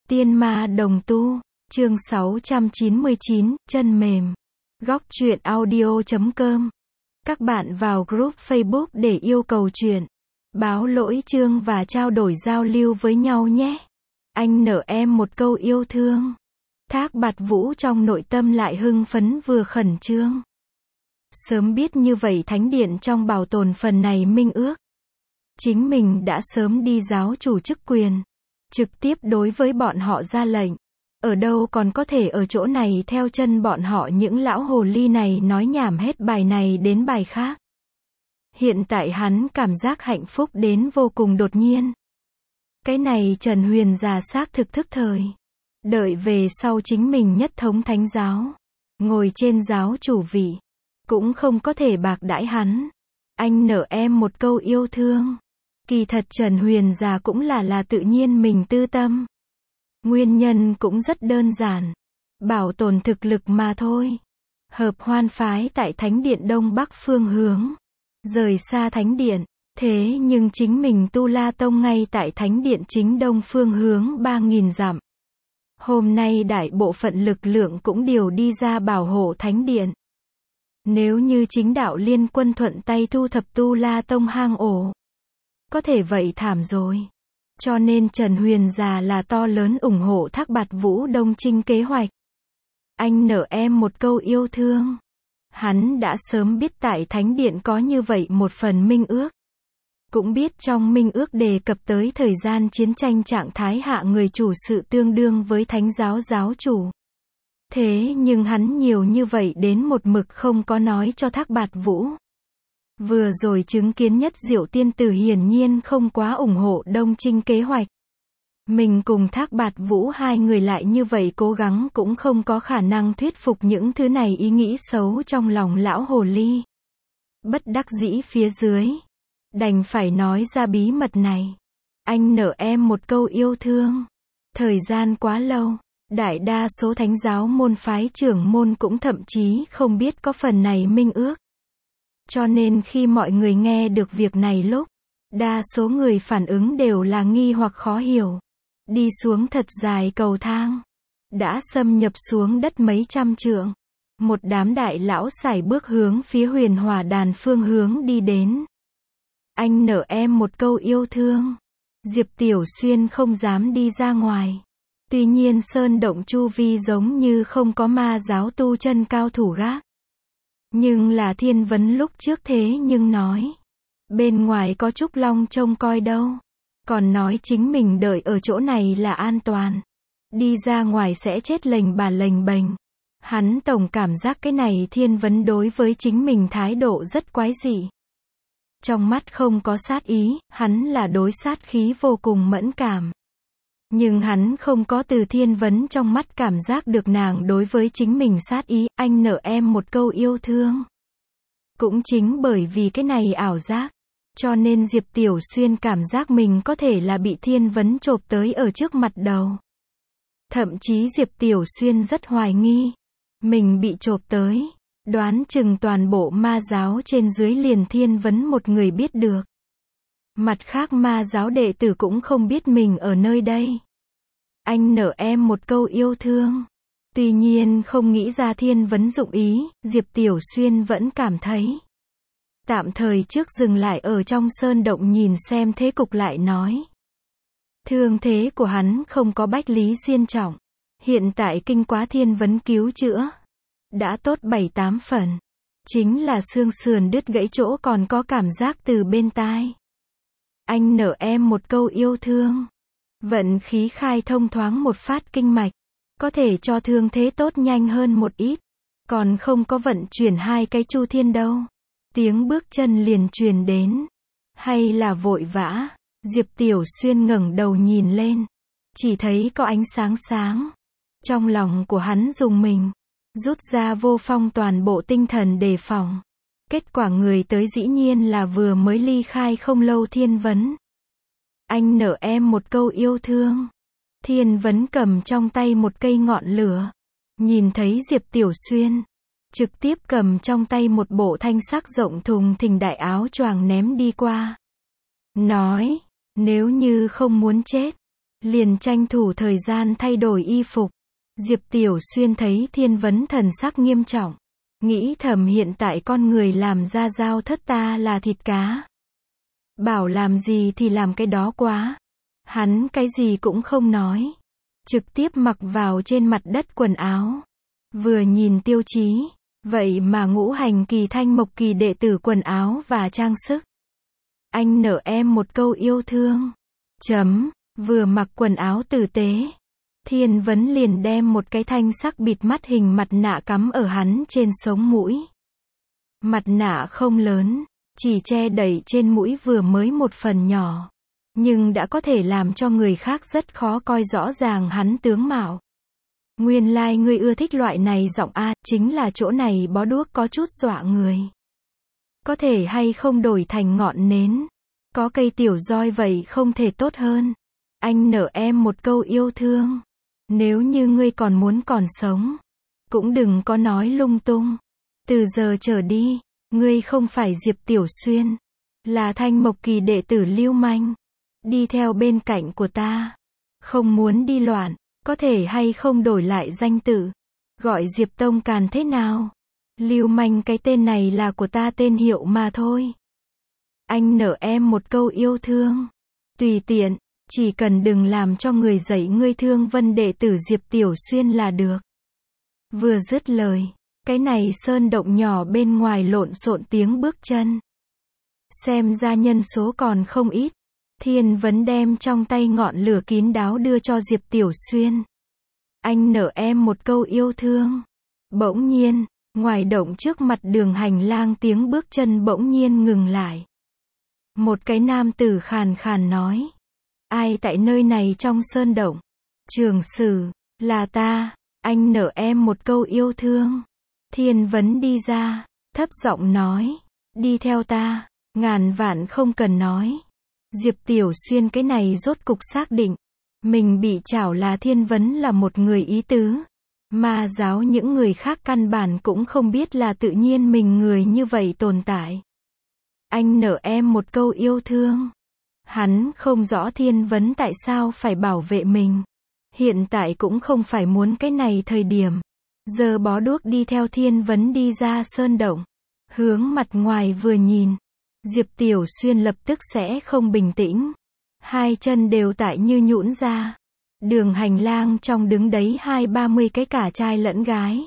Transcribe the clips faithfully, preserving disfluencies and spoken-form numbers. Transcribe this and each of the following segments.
Tiên ma đồng tu, chương sáu trăm chín mươi chín, chân mềm. Góc truyện audio chấm com. Các bạn vào group Facebook để yêu cầu truyện, báo lỗi chương và trao đổi giao lưu với nhau nhé. Anh nợ em một câu yêu thương. Thác Bạt Vũ trong nội tâm lại hưng phấn vừa khẩn trương. Sớm biết như vậy thánh điện trong bảo tồn phần này minh ước. Chính mình đã sớm đi giáo chủ chức quyền. Trực tiếp đối với bọn họ ra lệnh. Ở đâu còn có thể ở chỗ này theo chân bọn họ những lão hồ ly này nói nhảm hết bài này đến bài khác. Hiện tại hắn cảm giác hạnh phúc đến vô cùng đột nhiên. Cái này Trần Huyền già xác thực thức thời. Đợi về sau chính mình nhất thống thánh giáo. Ngồi trên giáo chủ vị. Cũng không có thể bạc đãi hắn. Anh nợ em một câu yêu thương. Kỳ thật Trần Huyền già cũng là là tự nhiên mình tư tâm. Nguyên nhân cũng rất đơn giản. Bảo tồn thực lực mà thôi. Hợp hoan phái tại thánh điện đông bắc phương hướng. Rời xa thánh điện. Thế nhưng chính mình Tu La Tông ngay tại thánh điện chính đông phương hướng ba nghìn dặm. Hôm nay đại bộ phận lực lượng cũng đều đi ra bảo hộ thánh điện. Nếu như chính đạo liên quân thuận tay thu thập Tu La Tông hang ổ. Có thể vậy thảm rồi. Cho nên Trần Huyền già là to lớn ủng hộ Thác Bạt Vũ Đông Trinh kế hoạch. Anh nợ em một câu yêu thương. Hắn đã sớm biết tại Thánh Điện có như vậy một phần minh ước. Cũng biết trong minh ước đề cập tới thời gian chiến tranh trạng thái hạ người chủ sự tương đương với thánh giáo giáo chủ. Thế nhưng hắn nhiều như vậy đến một mực không có nói cho Thác Bạt Vũ. Vừa rồi chứng kiến Nhất Diệu tiên tử hiển nhiên không quá ủng hộ Đông Trinh kế hoạch. Mình cùng Thác Bạt Vũ hai người lại như vậy cố gắng cũng không có khả năng thuyết phục những thứ này ý nghĩ xấu trong lòng lão hồ ly. Bất đắc dĩ phía dưới. Đành phải nói ra bí mật này. Anh nợ em một câu yêu thương. Thời gian quá lâu. Đại đa số thánh giáo môn phái trưởng môn cũng thậm chí không biết có phần này minh ước. Cho nên khi mọi người nghe được việc này lúc, đa số người phản ứng đều là nghi hoặc khó hiểu. Đi xuống thật dài cầu thang. Đã xâm nhập xuống đất mấy trăm trượng. Một đám đại lão sải bước hướng phía Huyền Hỏa Đàn phương hướng đi đến. Anh nợ em một câu yêu thương. Diệp Tiểu Xuyên không dám đi ra ngoài. Tuy nhiên sơn động chu vi giống như không có ma giáo tu chân cao thủ gác. Nhưng là Thiên Vấn lúc trước thế nhưng nói. Bên ngoài có Trúc Long trông coi đâu. Còn nói chính mình đợi ở chỗ này là an toàn. Đi ra ngoài sẽ chết lềnh bà lềnh bềnh. Hắn tổng cảm giác cái này Thiên Vấn đối với chính mình thái độ rất quái dị. Trong mắt không có sát ý, hắn là đối sát khí vô cùng mẫn cảm. Nhưng hắn không có từ Thiên Vấn trong mắt cảm giác được nàng đối với chính mình sát ý, anh nợ em một câu yêu thương. Cũng chính bởi vì cái này ảo giác, cho nên Diệp Tiểu Xuyên cảm giác mình có thể là bị Thiên Vấn chộp tới ở trước mặt đầu. Thậm chí Diệp Tiểu Xuyên rất hoài nghi, mình bị chộp tới, đoán chừng toàn bộ ma giáo trên dưới liền Thiên Vấn một người biết được. Mặt khác ma giáo đệ tử cũng không biết mình ở nơi đây. Anh nợ em một câu yêu thương. Tuy nhiên không nghĩ ra Thiên Vấn dụng ý, Diệp Tiểu Xuyên vẫn cảm thấy. Tạm thời trước dừng lại ở trong sơn động nhìn xem thế cục lại nói. Thương thế của hắn không có bách lý xiên trọng. Hiện tại kinh quá Thiên Vấn cứu chữa. Đã tốt bảy tám phần. Chính là xương sườn đứt gãy chỗ còn có cảm giác từ bên tai. Anh nợ em một câu yêu thương. Vận khí khai thông thoáng một phát kinh mạch. Có thể cho thương thế tốt nhanh hơn một ít. Còn không có vận chuyển hai cái chu thiên đâu. Tiếng bước chân liền truyền đến. Hay là vội vã. Diệp Tiểu Xuyên ngẩng đầu nhìn lên. Chỉ thấy có ánh sáng sáng. Trong lòng của hắn rùng mình. Rút ra vô phong toàn bộ tinh thần đề phòng. Kết quả người tới dĩ nhiên là vừa mới ly khai không lâu Thiên Vấn. Anh nợ em một câu yêu thương. Thiên Vấn cầm trong tay một cây ngọn lửa. Nhìn thấy Diệp Tiểu Xuyên. Trực tiếp cầm trong tay một bộ thanh sắc rộng thùng thình đại áo choàng ném đi qua. Nói, nếu như không muốn chết, liền tranh thủ thời gian thay đổi y phục. Diệp Tiểu Xuyên thấy Thiên Vấn thần sắc nghiêm trọng, nghĩ thầm hiện tại con người làm ra giao thất ta là thịt cá. Bảo làm gì thì làm cái đó quá. Hắn cái gì cũng không nói, trực tiếp mặc vào trên mặt đất quần áo. Vừa nhìn tiêu chí, vậy mà ngũ hành kỳ thanh mộc kỳ đệ tử quần áo và trang sức. Anh nợ em một câu yêu thương. Chấm, vừa mặc quần áo tử tế. Thiên Vấn liền đem một cái thanh sắc bịt mắt hình mặt nạ cắm ở hắn trên sống mũi. Mặt nạ không lớn, chỉ che đậy trên mũi vừa mới một phần nhỏ, nhưng đã có thể làm cho người khác rất khó coi rõ ràng hắn tướng mạo. Nguyên lai like ngươi ưa thích loại này giọng a, chính là chỗ này bó đuốc có chút dọa người. Có thể hay không đổi thành ngọn nến, có cây tiểu roi vậy không thể tốt hơn. Anh nợ em một câu yêu thương. Nếu như ngươi còn muốn còn sống, cũng đừng có nói lung tung. Từ giờ trở đi, ngươi không phải Diệp Tiểu Xuyên, là thanh mộc kỳ đệ tử lưu manh. Đi theo bên cạnh của ta. Không muốn đi loạn, có thể hay không đổi lại danh tự. Gọi Diệp Tông Càn thế nào? Lưu manh cái tên này là của ta tên hiệu mà thôi. Anh nợ em một câu yêu thương. Tùy tiện, chỉ cần đừng làm cho người dạy ngươi thương vân đệ tử Diệp Tiểu Xuyên là được. Vừa dứt lời, cái này sơn động nhỏ bên ngoài lộn xộn tiếng bước chân. Xem ra nhân số còn không ít. Thiên Vấn đem trong tay ngọn lửa kín đáo đưa cho Diệp Tiểu Xuyên. Anh nợ em một câu yêu thương. Bỗng nhiên, ngoài động trước mặt đường hành lang tiếng bước chân bỗng nhiên ngừng lại. Một cái nam tử khàn khàn nói. Ai tại nơi này trong sơn động? Trường Sử, là ta, anh nợ em một câu yêu thương. Thiên Vấn đi ra, thấp giọng nói. Đi theo ta, ngàn vạn không cần nói. Diệp Tiểu Xuyên cái này rốt cục xác định. Mình bị chảo là Thiên Vấn là một người ý tứ. Ma giáo những người khác căn bản cũng không biết là tự nhiên mình người như vậy tồn tại. Anh nợ em một câu yêu thương. Hắn không rõ Thiên Vấn tại sao phải bảo vệ mình. Hiện tại cũng không phải muốn cái này thời điểm. Giờ bó đuốc đi theo Thiên Vấn đi ra sơn động. Hướng mặt ngoài vừa nhìn. Diệp Tiểu Xuyên lập tức sẽ không bình tĩnh. Hai chân đều tại như nhũn ra. Đường hành lang trong đứng đấy hai ba mươi cái cả trai lẫn gái.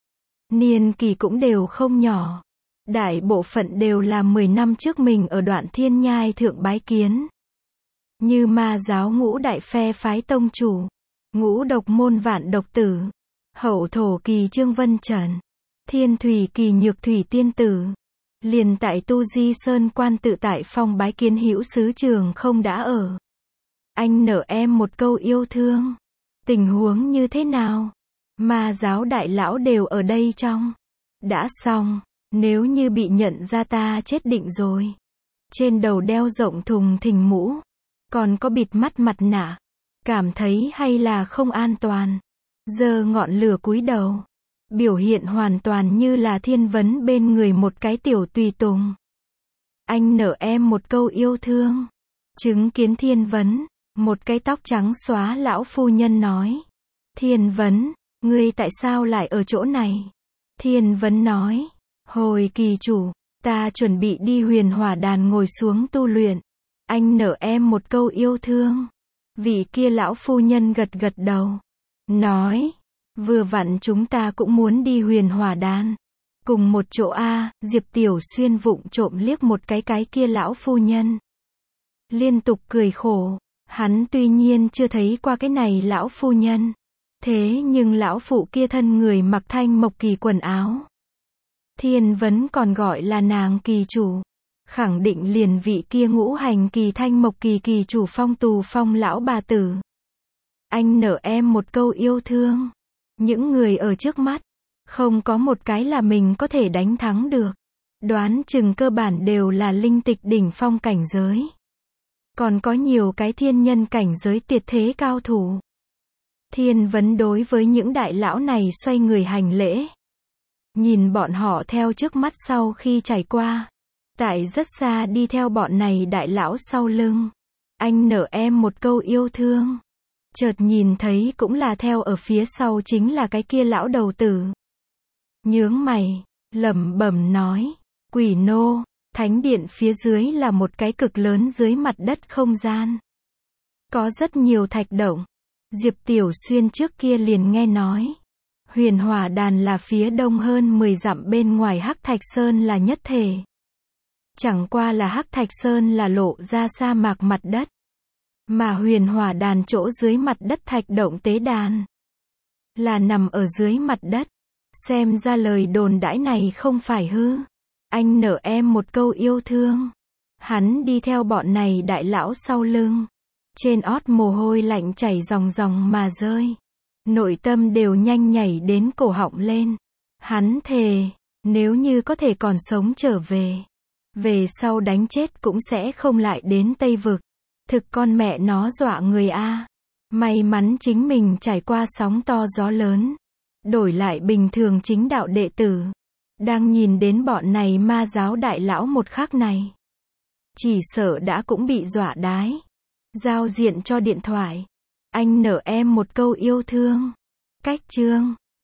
Niên kỳ cũng đều không nhỏ. Đại bộ phận đều là mười năm trước mình ở đoạn thiên nhai thượng bái kiến. Như ma giáo ngũ đại phe phái tông chủ. Ngũ độc môn vạn độc tử. Hậu thổ kỳ Trương Vân Trần. Thiên thủy kỳ nhược thủy tiên tử. Liền tại Tu Di Sơn quan tự tại phong bái kiến hữu sứ trường không đã ở. Anh nợ em một câu yêu thương. Tình huống như thế nào? Ma giáo đại lão đều ở đây trong. Đã xong, nếu như bị nhận ra ta chết định rồi. Trên đầu đeo rộng thùng thình mũ. Còn có bịt mắt mặt nạ. Cảm thấy hay là không an toàn. Giơ ngọn lửa cúi đầu. Biểu hiện hoàn toàn như là Thiên Vấn bên người một cái tiểu tùy tùng. Anh nợ em một câu yêu thương. Chứng kiến Thiên Vấn, một cái tóc trắng xóa lão phu nhân nói. Thiên Vấn, ngươi tại sao lại ở chỗ này? Thiên Vấn nói. Hồi kỳ chủ, ta chuẩn bị đi Huyền Hỏa Đàn ngồi xuống tu luyện. Anh nợ em một câu yêu thương. Vị kia lão phu nhân gật gật đầu. Nói. Vừa vặn chúng ta cũng muốn đi Huyền Hỏa Đan. Cùng một chỗ a. Diệp Tiểu Xuyên vụng trộm liếc một cái cái kia lão phu nhân. Liên tục cười khổ. Hắn tuy nhiên chưa thấy qua cái này lão phu nhân. Thế nhưng lão phụ kia thân người mặc thanh mộc kỳ quần áo. Thiên Vấn còn gọi là nàng kỳ chủ. Khẳng định liền vị kia ngũ hành kỳ thanh mộc kỳ kỳ chủ Phong Tù Phong lão bà tử. Anh nợ em một câu yêu thương. Những người ở trước mắt, không có một cái là mình có thể đánh thắng được. Đoán chừng cơ bản đều là linh tịch đỉnh phong cảnh giới. Còn có nhiều cái thiên nhân cảnh giới tuyệt thế cao thủ. Thiên Vấn đối với những đại lão này xoay người hành lễ. Nhìn bọn họ theo trước mắt sau khi trải qua. Tại rất xa đi theo bọn này đại lão sau lưng. Anh nợ em một câu yêu thương. Chợt nhìn thấy cũng là theo ở phía sau chính là cái kia lão đầu tử. Nhướng mày, lẩm bẩm nói, quỷ nô, thánh điện phía dưới là một cái cực lớn dưới mặt đất không gian. Có rất nhiều thạch động. Diệp Tiểu Xuyên trước kia liền nghe nói. Huyền Hỏa Đàn là phía đông hơn mười dặm bên ngoài Hắc Thạch Sơn là nhất thể. Chẳng qua là Hắc Thạch Sơn là lộ ra sa mạc mặt đất. Mà Huyền Hỏa Đàn chỗ dưới mặt đất thạch động tế đàn. Là nằm ở dưới mặt đất. Xem ra lời đồn đãi này không phải hư. Anh nợ em một câu yêu thương. Hắn đi theo bọn này đại lão sau lưng. Trên ót mồ hôi lạnh chảy ròng ròng mà rơi. Nội tâm đều nhanh nhảy đến cổ họng lên. Hắn thề, nếu như có thể còn sống trở về. Về sau đánh chết cũng sẽ không lại đến Tây Vực. Thực con mẹ nó dọa người a. May mắn chính mình trải qua sóng to gió lớn. Đổi lại bình thường chính đạo đệ tử. Đang nhìn đến bọn này ma giáo đại lão một khắc này. Chỉ sợ đã cũng bị dọa đái. Giao diện cho điện thoại. Anh nợ em một câu yêu thương. Cách chương